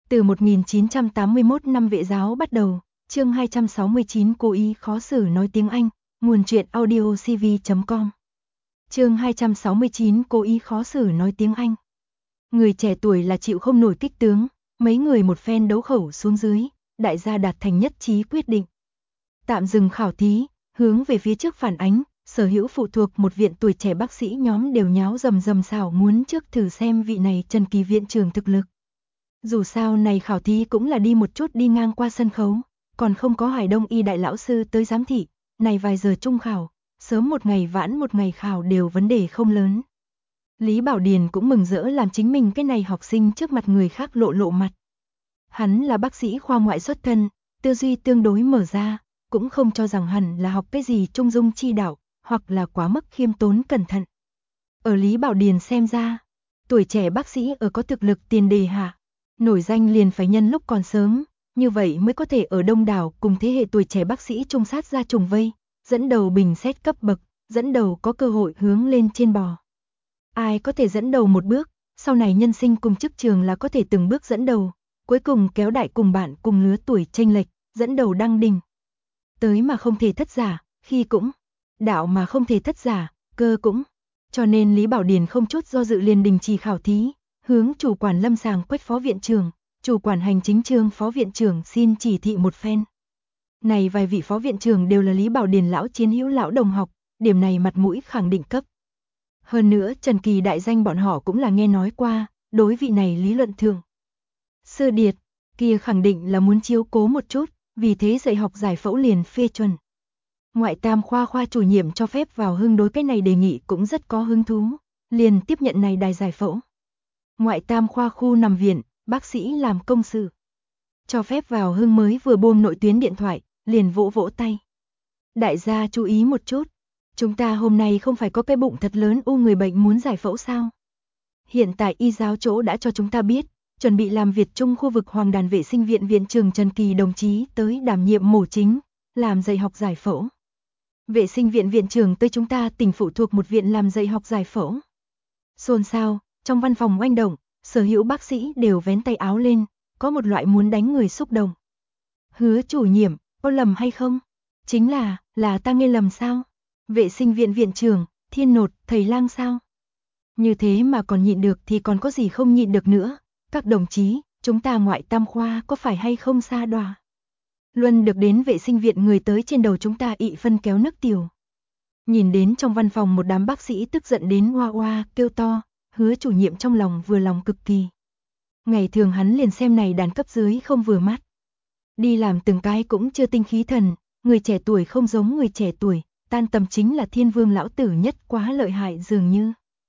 Từ 1981 năm Vệ giáo bắt đầu, chương 269 cố ý khó xử nói tiếng Anh, nguồn truyện audio cv.com. Chương 269 cố ý khó xử nói tiếng Anh. Người trẻ tuổi là chịu không nổi kích tướng, mấy người một phen đấu khẩu xuống dưới, đại gia đạt thành nhất trí quyết định. Tạm dừng khảo thí, hướng về phía trước phản ánh, sở hữu phụ thuộc một viện tuổi trẻ bác sĩ nhóm đều nháo rầm rầm xảo muốn trước thử xem vị này Trần Kỳ viện trưởng thực lực. Dù sao này khảo thí cũng là đi một chút đi ngang qua sân khấu, còn không có Hải Đông y đại lão sư tới giám thị, này vài giờ trung khảo, sớm một ngày vãn một ngày khảo đều vấn đề không lớn. Lý Bảo Điền cũng mừng rỡ làm chính mình cái này học sinh trước mặt người khác lộ mặt. Hắn là bác sĩ khoa ngoại xuất thân, tư duy tương đối mở ra, cũng không cho rằng hẳn là học cái gì trung dung chi đạo, hoặc là quá mức khiêm tốn cẩn thận. Ở Lý Bảo Điền xem ra, tuổi trẻ bác sĩ ở có thực lực tiền đề hạ, nổi danh liền phải nhân lúc còn sớm, như vậy mới có thể ở đông đảo cùng thế hệ tuổi trẻ bác sĩ trung sát ra trùng vây, dẫn đầu bình xét cấp bậc, dẫn đầu có cơ hội hướng lên trên bò. Ai có thể dẫn đầu một bước, sau này nhân sinh cùng chức trường là có thể từng bước dẫn đầu, cuối cùng kéo đại cùng bạn cùng lứa tuổi chênh lệch, dẫn đầu đăng đỉnh. Tới mà không thể thất giả, khi cũng, đạo mà không thể thất giả, cơ cũng. Cho nên Lý Bảo Điền không chút do dự liền đình chỉ khảo thí, hướng chủ quản lâm sàng Quách phó viện trưởng, chủ quản hành chính Trương phó viện trưởng xin chỉ thị một phen. Này vài vị phó viện trưởng đều là Lý Bảo Điền lão chiến hữu lão đồng học, điểm này mặt mũi khẳng định cấp. Hơn nữa Trần Kỳ đại danh bọn họ cũng là nghe nói qua, đối vị này lý luận thường. Sơ điệt, kia khẳng định là muốn chiếu cố một chút, vì thế dạy học giải phẫu liền phê chuẩn. Ngoại tam khoa chủ nhiệm cho phép vào Hưng đối cái này đề nghị cũng rất có hứng thú, liền tiếp nhận này đài giải phẫu. Ngoại tam khoa khu nằm viện, bác sĩ làm công sự. Cho phép vào Hưng mới vừa buông nội tuyến điện thoại, liền vỗ tay. Đại gia chú ý một chút, chúng ta hôm nay không phải có cái bụng thật lớn u người bệnh muốn giải phẫu sao? Hiện tại y giáo chỗ đã cho chúng ta biết, chuẩn bị làm Việt Trung khu vực Hoàng Đàn vệ sinh viện viện trưởng Trần Kỳ đồng chí tới đảm nhiệm mổ chính, làm dạy học giải phẫu. Vệ sinh viện viện trưởng tới chúng ta tỉnh phụ thuộc một viện làm dạy học giải phẫu. Xôn xao, trong văn phòng oanh động, sở hữu bác sĩ đều vén tay áo lên, có một loại muốn đánh người xúc động. Hứa chủ nhiệm, có lầm hay không? Chính là ta nghe lầm sao? Vệ sinh viện viện trưởng, Thiên Nột, thầy lang sao? Như thế mà còn nhịn được thì còn có gì không nhịn được nữa? Các đồng chí, chúng ta ngoại tam khoa có phải hay không xa đọa? Luân được đến vệ sinh viện người tới trên đầu chúng ta ị phân kéo nước tiểu. Nhìn đến trong văn phòng một đám bác sĩ tức giận đến hoa hoa kêu to, Hứa chủ nhiệm trong lòng vừa lòng cực kỳ. Ngày thường hắn liền xem này đàn cấp dưới không vừa mắt. Đi làm từng cái cũng chưa tinh khí thần, người trẻ tuổi không giống người trẻ tuổi, tan tầm chính là thiên vương lão tử nhất quá lợi hại dường như.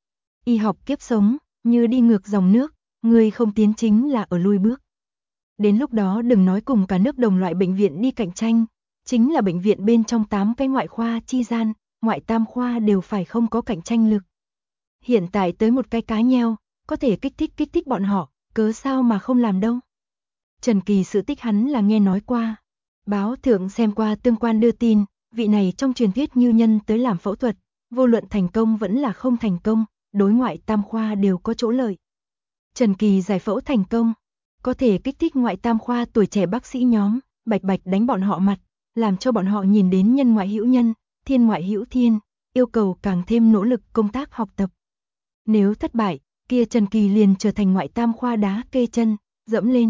Y học kiếp sống, như đi ngược dòng nước, người không tiến chính là ở lui bước. Đến lúc đó đừng nói cùng cả nước đồng loại bệnh viện đi cạnh tranh, chính là bệnh viện bên trong 8 cái ngoại khoa chi gian, ngoại tam khoa đều phải không có cạnh tranh lực. Hiện tại tới một cái cá nheo, có thể kích thích bọn họ, cớ sao mà không làm đâu. Trần Kỳ sự tích hắn là nghe nói qua. Báo thượng xem qua tương quan đưa tin, vị này trong truyền thuyết như nhân tới làm phẫu thuật, vô luận thành công vẫn là không thành công, đối ngoại tam khoa đều có chỗ lợi. Trần Kỳ giải phẫu thành công, có thể kích thích ngoại tam khoa tuổi trẻ bác sĩ nhóm, bạch đánh bọn họ mặt, làm cho bọn họ nhìn đến nhân ngoại hữu nhân, thiên ngoại hữu thiên, yêu cầu càng thêm nỗ lực công tác học tập. Nếu thất bại, kia Trần Kỳ liền trở thành ngoại tam khoa đá kê chân, dẫm lên.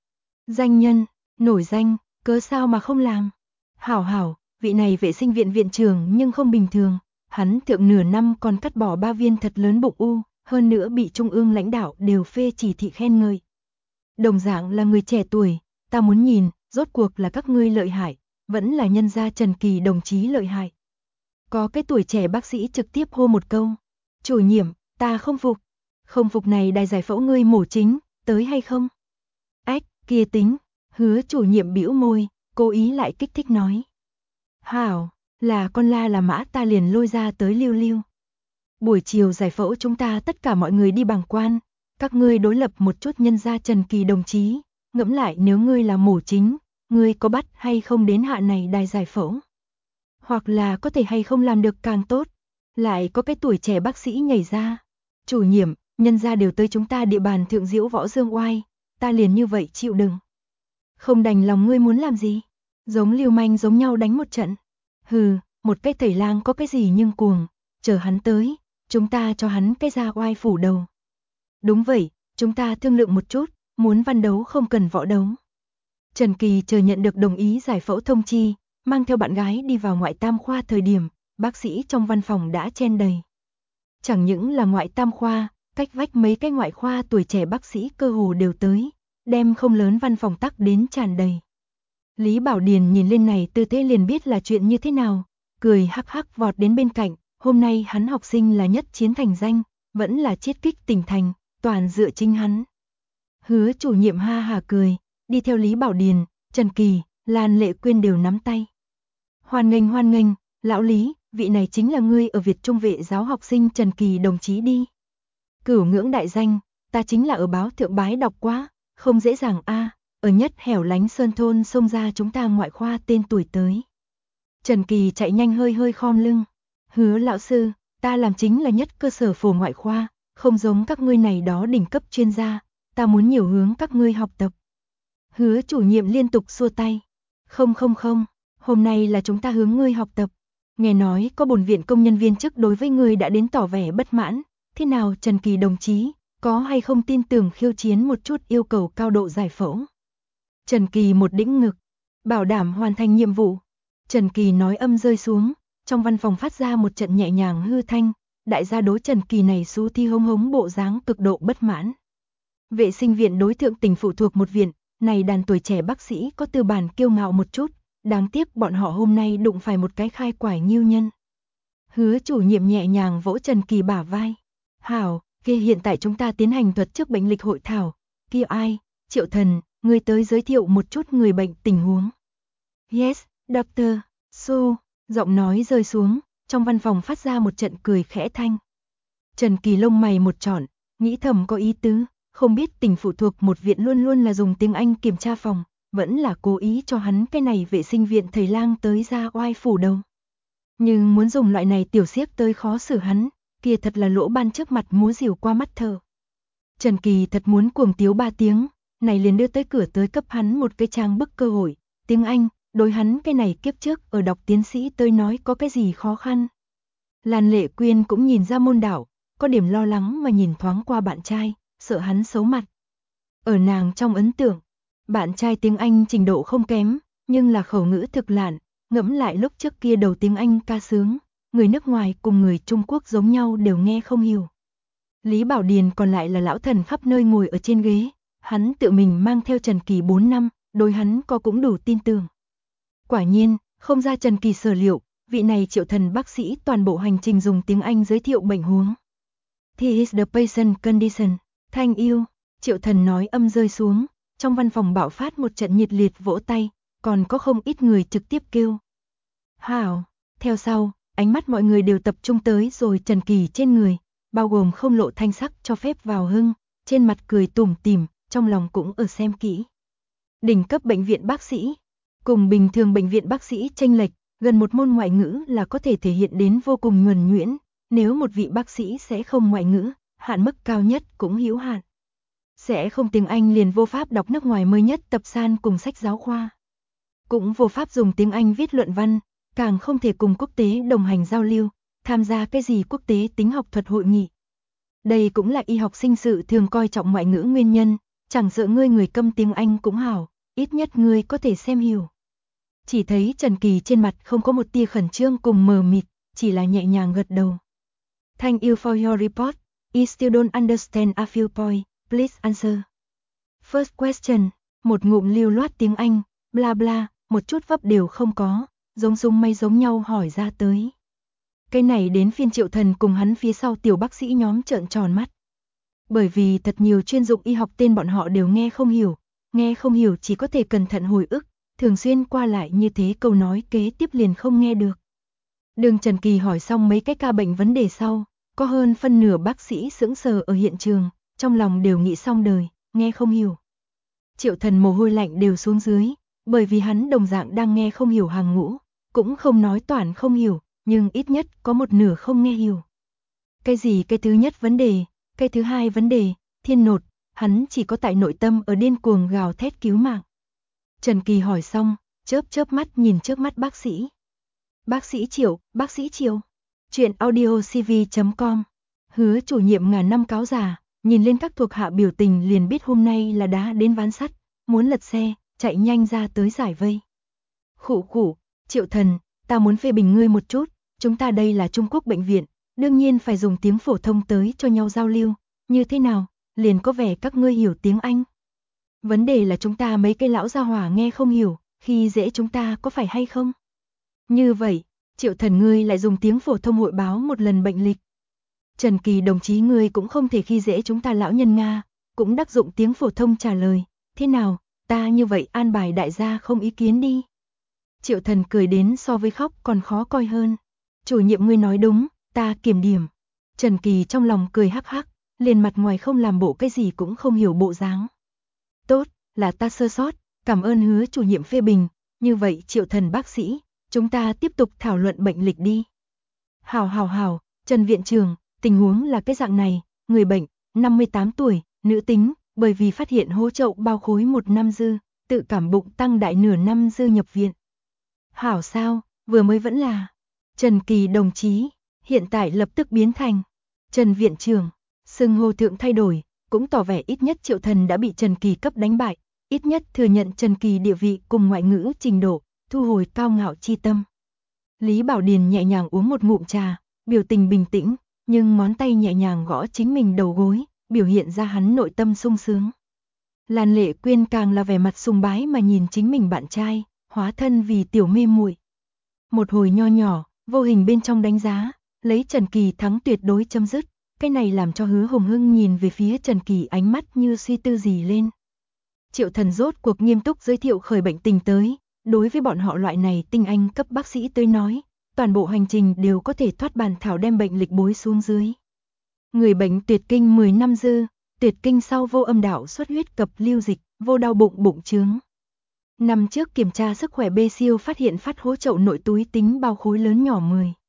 Danh nhân, nổi danh, cớ sao mà không làm. Hảo, vị này vệ sinh viện viện trưởng nhưng không bình thường, hắn thượng nửa năm còn cắt bỏ 3 viên thật lớn bụng u, hơn nữa bị trung ương lãnh đạo đều phê chỉ thị khen ngợi. Đồng dạng là người trẻ tuổi, ta muốn nhìn, rốt cuộc là các ngươi lợi hại, vẫn là nhân gia Trần Kỳ đồng chí lợi hại. Có cái tuổi trẻ bác sĩ trực tiếp hô một câu, chủ nhiệm, ta không phục này đài giải phẫu ngươi mổ chính, tới hay không? Ách, kia tính, Hứa chủ nhiệm bĩu môi, cố ý lại kích thích nói. Hảo, là con la là mã ta liền lôi ra tới lưu. Buổi chiều giải phẫu chúng ta tất cả mọi người đi bàng quan, các ngươi đối lập một chút nhân gia Trần Kỳ đồng chí, ngẫm lại nếu ngươi là mổ chính, ngươi có bắt hay không đến hạ này đài giải phẫu? Hoặc là có thể hay không làm được càng tốt? Lại có cái tuổi trẻ bác sĩ nhảy ra. Chủ nhiệm, nhân gia đều tới chúng ta địa bàn thượng diễu võ dương oai, ta liền như vậy chịu đựng. Không đành lòng ngươi muốn làm gì? Giống lưu manh giống nhau đánh một trận. Hừ, một cái tẩy lang có cái gì nhưng cuồng, chờ hắn tới, chúng ta cho hắn cái ra oai phủ đầu. Đúng vậy, chúng ta thương lượng một chút, muốn văn đấu không cần võ đấu. Trần Kỳ chờ nhận được đồng ý giải phẫu thông chi, mang theo bạn gái đi vào ngoại tam khoa thời điểm, bác sĩ trong văn phòng đã chen đầy. Chẳng những là ngoại tam khoa, cách vách mấy cái ngoại khoa tuổi trẻ bác sĩ cơ hồ đều tới, đem không lớn văn phòng tắc đến tràn đầy. Lý Bảo Điền nhìn lên này tư thế liền biết là chuyện như thế nào, cười hắc hắc vọt đến bên cạnh, hôm nay hắn học sinh là nhất chiến thành danh, vẫn là chiết kích tỉnh thành, toàn dựa chính hắn. Hứa chủ nhiệm ha hà cười, đi theo Lý Bảo Điền, Trần Kỳ, Lan Lệ Quyên đều nắm tay. Hoan nghênh, lão Lý, vị này chính là ngươi ở Việt Trung Vệ giáo học sinh Trần Kỳ đồng chí đi. Cửu ngưỡng đại danh, ta chính là ở báo thượng bái đọc quá, không dễ dàng a, ở nhất hẻo lánh sơn thôn xông ra chúng ta ngoại khoa tên tuổi tới. Trần Kỳ chạy nhanh hơi khom lưng. Hứa lão sư, ta làm chính là nhất cơ sở phổ ngoại khoa, không giống các ngươi này đó đỉnh cấp chuyên gia, ta muốn nhiều hướng các ngươi học tập. Hứa chủ nhiệm liên tục xua tay. Không, hôm nay là chúng ta hướng ngươi học tập. Nghe nói có bổn viện công nhân viên chức đối với ngươi đã đến tỏ vẻ bất mãn, thế nào Trần Kỳ đồng chí, có hay không tin tưởng khiêu chiến một chút yêu cầu cao độ giải phẫu? Trần Kỳ một đĩnh ngực, bảo đảm hoàn thành nhiệm vụ. Trần Kỳ nói âm rơi xuống, trong văn phòng phát ra một trận nhẹ nhàng hư thanh, đại gia đối Trần Kỳ này xú thi hống bộ dáng cực độ bất mãn. Vệ sinh viện đối thượng tỉnh phụ thuộc một viện, này đàn tuổi trẻ bác sĩ có tư bản kiêu ngạo một chút, đáng tiếc bọn họ hôm nay đụng phải một cái khai quải nghiêu nhân. Hứa chủ nhiệm nhẹ nhàng vỗ Trần Kỳ bả vai. Hảo, kia hiện tại chúng ta tiến hành thuật trước bệnh lịch hội thảo. Kia ai, Triệu Thần, người tới giới thiệu một chút người bệnh tình huống. Yes, doctor, so, giọng nói rơi xuống, trong văn phòng phát ra một trận cười khẽ thanh. Trần Kỳ lông mày một trọn, nghĩ thầm có ý tứ, không biết tỉnh phụ thuộc một viện luôn luôn là dùng tiếng Anh kiểm tra phòng, vẫn là cố ý cho hắn cái này vệ sinh viện thầy lang tới ra oai phủ đầu. Nhưng muốn dùng loại này tiểu xiếc tới khó xử hắn, kia thật là lỗ ban trước mặt múa rìu qua mắt thở. Trần Kỳ thật muốn cuồng tiếu 3 tiếng, này liền đưa tới cửa tới cấp hắn một cái trang bức cơ hội, tiếng Anh, đối hắn cái này kiếp trước ở đọc tiến sĩ tới nói có cái gì khó khăn. Lan Lệ Quyên cũng nhìn ra môn đạo, có điểm lo lắng mà nhìn thoáng qua bạn trai, sợ hắn xấu mặt. Ở nàng trong ấn tượng, bạn trai tiếng Anh trình độ không kém, nhưng là khẩu ngữ thực lạn, ngẫm lại lúc trước kia đầu tiếng Anh ca sướng, người nước ngoài cùng người Trung Quốc giống nhau đều nghe không hiểu. Lý Bảo Điền còn lại là lão thần khắp nơi ngồi ở trên ghế, hắn tự mình mang theo Trần Kỳ 4 năm, đối hắn có cũng đủ tin tưởng. Quả nhiên, không ra Trần Kỳ sở liệu, vị này Triệu Thần bác sĩ toàn bộ hành trình dùng tiếng Anh giới thiệu bệnh huống. This is the patient condition, thanh yêu, Triệu Thần nói âm rơi xuống, trong văn phòng bạo phát một trận nhiệt liệt vỗ tay, còn có không ít người trực tiếp kêu. Hảo, theo sau, ánh mắt mọi người đều tập trung tới rồi Trần Kỳ trên người, bao gồm không lộ thanh sắc cho phép vào hưng, trên mặt cười tủm tỉm, trong lòng cũng ở xem kỹ. Đỉnh cấp bệnh viện bác sĩ, cùng bình thường bệnh viện bác sĩ chênh lệch, gần một môn ngoại ngữ là có thể thể hiện đến vô cùng nhuần nhuyễn, nếu một vị bác sĩ sẽ không ngoại ngữ, hạn mức cao nhất cũng hữu hạn. Sẽ không tiếng Anh liền vô pháp đọc nước ngoài mới nhất tập san cùng sách giáo khoa. Cũng vô pháp dùng tiếng Anh viết luận văn, càng không thể cùng quốc tế đồng hành giao lưu, tham gia cái gì quốc tế tính học thuật hội nghị. Đây cũng là y học sinh sự thường coi trọng ngoại ngữ nguyên nhân, chẳng sợ ngươi người câm tiếng Anh cũng hảo, ít nhất ngươi có thể xem hiểu. Chỉ thấy Trần Kỳ trên mặt không có một tia khẩn trương cùng mờ mịt, chỉ là nhẹ nhàng gật đầu. Thank you for your report, I still don't understand a few points, please answer. First question, một ngụm lưu loát tiếng Anh, bla bla, một chút vấp đều không có, giống súng may giống nhau hỏi ra tới. Cái này đến phiên Triệu Thần cùng hắn phía sau tiểu bác sĩ nhóm trợn tròn mắt. Bởi vì thật nhiều chuyên dụng y học tên bọn họ đều nghe không hiểu chỉ có thể cẩn thận hồi ức, thường xuyên qua lại như thế câu nói kế tiếp liền không nghe được. Đường Trần Kỳ hỏi xong mấy cái ca bệnh vấn đề sau, có hơn phân nửa bác sĩ sững sờ ở hiện trường, trong lòng đều nghĩ xong đời, nghe không hiểu. Triệu Thần mồ hôi lạnh đều xuống dưới, bởi vì hắn đồng dạng đang nghe không hiểu hàng ngũ, cũng không nói toàn không hiểu, nhưng ít nhất có một nửa không nghe hiểu. Cái gì cái thứ nhất vấn đề, cái thứ hai vấn đề, thiên nột, hắn chỉ có tại nội tâm ở điên cuồng gào thét cứu mạng. Trần Kỳ hỏi xong, chớp chớp mắt nhìn trước mắt bác sĩ. Bác sĩ Triệu. Chuyện audiocv.com. Hứa chủ nhiệm ngàn năm cáo già, nhìn lên các thuộc hạ biểu tình liền biết hôm nay là đá đến ván sắt, muốn lật xe, chạy nhanh ra tới giải vây. Khụ, Triệu thần, ta muốn phê bình ngươi một chút, chúng ta đây là Trung Quốc bệnh viện, đương nhiên phải dùng tiếng phổ thông tới cho nhau giao lưu, như thế nào, liền có vẻ các ngươi hiểu tiếng Anh. Vấn đề là chúng ta mấy cây lão gia hỏa nghe không hiểu, khi dễ chúng ta có phải hay không? Như vậy, Triệu thần ngươi lại dùng tiếng phổ thông hội báo một lần bệnh lịch. Trần Kỳ đồng chí ngươi cũng không thể khi dễ chúng ta lão nhân Nga, cũng đắc dụng tiếng phổ thông trả lời, thế nào, ta như vậy an bài đại gia không ý kiến đi. Triệu thần cười đến so với khóc còn khó coi hơn. Chủ nhiệm ngươi nói đúng, ta kiểm điểm. Trần Kỳ trong lòng cười hắc hắc, liền mặt ngoài không làm bộ cái gì cũng không hiểu bộ dáng. Tốt, là ta sơ sót, cảm ơn Hứa chủ nhiệm phê bình, như vậy Triệu thần bác sĩ, chúng ta tiếp tục thảo luận bệnh lịch đi. Hảo, Trần viện trưởng, tình huống là cái dạng này, người bệnh, 58 tuổi, nữ tính, bởi vì phát hiện hố chậu bao khối 1 năm dư, tự cảm bụng tăng đại nửa năm dư nhập viện. Hảo sao, vừa mới vẫn là Trần Kỳ đồng chí, hiện tại lập tức biến thành Trần viện trưởng, xưng hô thượng thay đổi, cũng tỏ vẻ ít nhất Triệu thần đã bị Trần Kỳ cấp đánh bại, ít nhất thừa nhận Trần Kỳ địa vị cùng ngoại ngữ trình độ, thu hồi cao ngạo chi tâm. Lý Bảo Điền nhẹ nhàng uống một ngụm trà, biểu tình bình tĩnh, nhưng ngón tay nhẹ nhàng gõ chính mình đầu gối, biểu hiện ra hắn nội tâm sung sướng. Lan Lệ Quyên càng là vẻ mặt sùng bái mà nhìn chính mình bạn trai, hóa thân vì tiểu mê muội. Một hồi nho nhỏ, vô hình bên trong đánh giá, lấy Trần Kỳ thắng tuyệt đối chấm dứt, cái này làm cho Hứa Hồng Hưng nhìn về phía Trần Kỳ ánh mắt như suy tư gì lên. Triệu thần rốt cuộc nghiêm túc giới thiệu khởi bệnh tình tới, đối với bọn họ loại này tinh anh cấp bác sĩ tới nói, toàn bộ hành trình đều có thể thoát bàn thảo đem bệnh lịch bối xuống dưới. Người bệnh tuyệt kinh 10 năm dư, tuyệt kinh sau vô âm đạo xuất huyết cập lưu dịch, vô đau bụng bụng trướng. Năm trước kiểm tra sức khỏe B siêu phát hiện phát hố chậu nội túi tính bao khối lớn nhỏ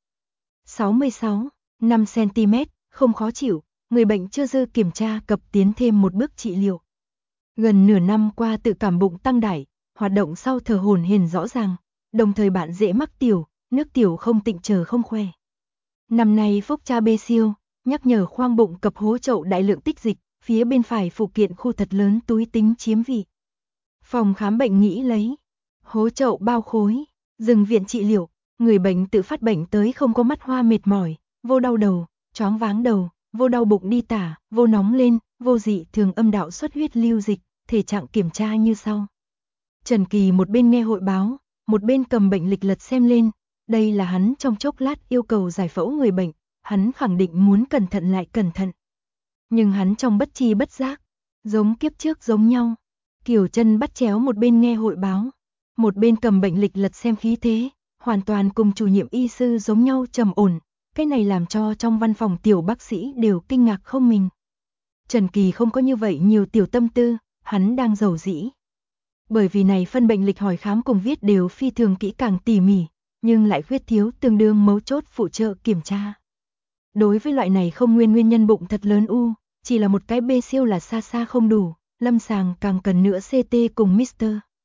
66, 5 cm, không khó chịu, người bệnh chưa dư kiểm tra cập tiến thêm một bước trị liệu. Gần nửa năm qua tự cảm bụng tăng đại, hoạt động sau thở hổn hển rõ ràng, đồng thời bạn dễ mắc tiểu, nước tiểu không tịnh chờ không khỏe. Năm nay phúc tra B siêu, nhắc nhở khoang bụng cập hố chậu đại lượng tích dịch, phía bên phải phụ kiện khu thật lớn túi tính chiếm vị. Phòng khám bệnh nghĩ lấy hố chậu bao khối, dừng viện trị liệu, người bệnh tự phát bệnh tới không có mắt hoa mệt mỏi, vô đau đầu, choáng váng đầu, vô đau bụng đi tả, vô nóng lên, vô dị thường âm đạo xuất huyết lưu dịch, thể trạng kiểm tra như sau. Trần Kỳ một bên nghe hội báo, một bên cầm bệnh lịch lật xem lên, đây là hắn trong chốc lát yêu cầu giải phẫu người bệnh, hắn khẳng định muốn cẩn thận lại cẩn thận. Nhưng hắn trong bất tri bất giác, giống kiếp trước giống nhau, Kiều chân bắt chéo một bên nghe hội báo, một bên cầm bệnh lịch lật xem khí thế, hoàn toàn cùng chủ nhiệm y sư giống nhau trầm ổn, cái này làm cho trong văn phòng tiểu bác sĩ đều kinh ngạc không mình. Trần Kỳ không có như vậy nhiều tiểu tâm tư, hắn đang giàu dĩ. Bởi vì này phân bệnh lịch hỏi khám cùng viết đều phi thường kỹ càng tỉ mỉ, nhưng lại khuyết thiếu tương đương mấu chốt phụ trợ kiểm tra. Đối với loại này không nguyên nhân bụng thật lớn u, chỉ là một cái B siêu là xa xa không đủ, lâm sàng càng cần nữa CT cùng Mr.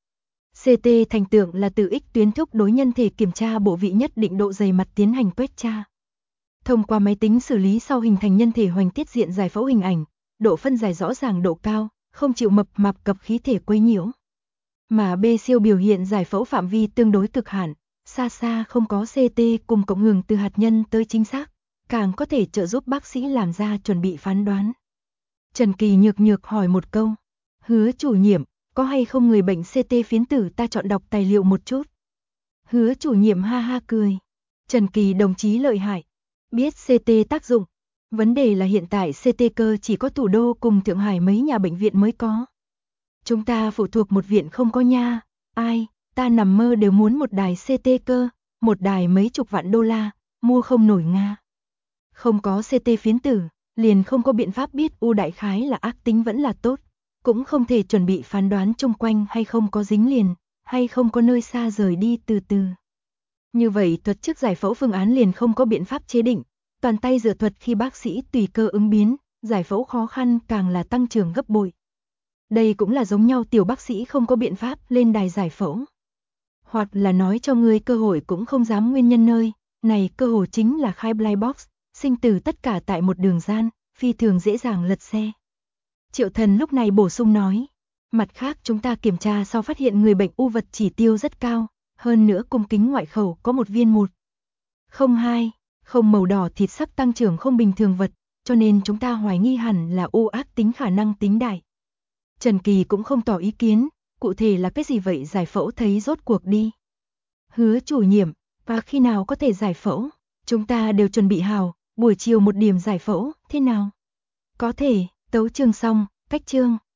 CT thành tượng là từ X tuyến thúc đối nhân thể kiểm tra bộ vị nhất định độ dày mặt tiến hành quét tra. Thông qua máy tính xử lý sau hình thành nhân thể hoành tiết diện giải phẫu hình ảnh, độ phân giải rõ ràng độ cao, không chịu mập mạp cập khí thể quấy nhiễu. Mà B siêu biểu hiện giải phẫu phạm vi tương đối cực hạn, xa xa không có CT cùng cộng hưởng từ hạt nhân tới chính xác, càng có thể trợ giúp bác sĩ làm ra chuẩn bị phán đoán. Trần Kỳ nhược hỏi một câu, Hứa chủ nhiệm, có hay không người bệnh CT phiến tử ta chọn đọc tài liệu một chút. Hứa chủ nhiệm ha ha cười, Trần Kỳ đồng chí lợi hại, biết CT tác dụng, vấn đề là hiện tại CT cơ chỉ có Thủ đô cùng Thượng Hải mấy nhà bệnh viện mới có. Chúng ta phụ thuộc một viện không có nha, ai, ta nằm mơ đều muốn một đài CT cơ, một đài mấy chục vạn đô la, mua không nổi nga. Không có CT phiến tử, liền không có biện pháp biết u đại khái là ác tính vẫn là tốt, cũng không thể chuẩn bị phán đoán chung quanh hay không có dính liền, hay không có nơi xa rời đi từ từ. Như vậy thuật trước giải phẫu phương án liền không có biện pháp chế định, toàn tay dựa thuật khi bác sĩ tùy cơ ứng biến, Giải phẫu khó khăn càng là tăng trưởng gấp bội. Đây cũng là giống nhau, tiểu bác sĩ không có biện pháp lên đài giải phẫu. Hoặc là nói cho ngươi cơ hội cũng không dám, nguyên nhân nơi này cơ hội chính là khai blind box, sinh tử tất cả tại một đường gian, phi thường dễ dàng lật xe. Triệu Thần lúc này bổ sung nói, mặt khác chúng ta kiểm tra sau phát hiện người bệnh u vật chỉ tiêu rất cao, hơn nữa cung kính ngoại khẩu có một viên 1,02, không màu đỏ thịt sắc tăng trưởng không bình thường vật, cho nên chúng ta hoài nghi hẳn là u ác tính, khả năng tính đại. Trần Kỳ cũng không tỏ ý kiến, cụ thể là cái gì vậy giải phẫu thấy rốt cuộc đi. Hứa chủ nhiệm, và khi nào có thể giải phẫu? Chúng ta đều chuẩn bị hào, buổi chiều 1 điểm giải phẫu, thế nào? Có thể, tấu chương xong, cách chương.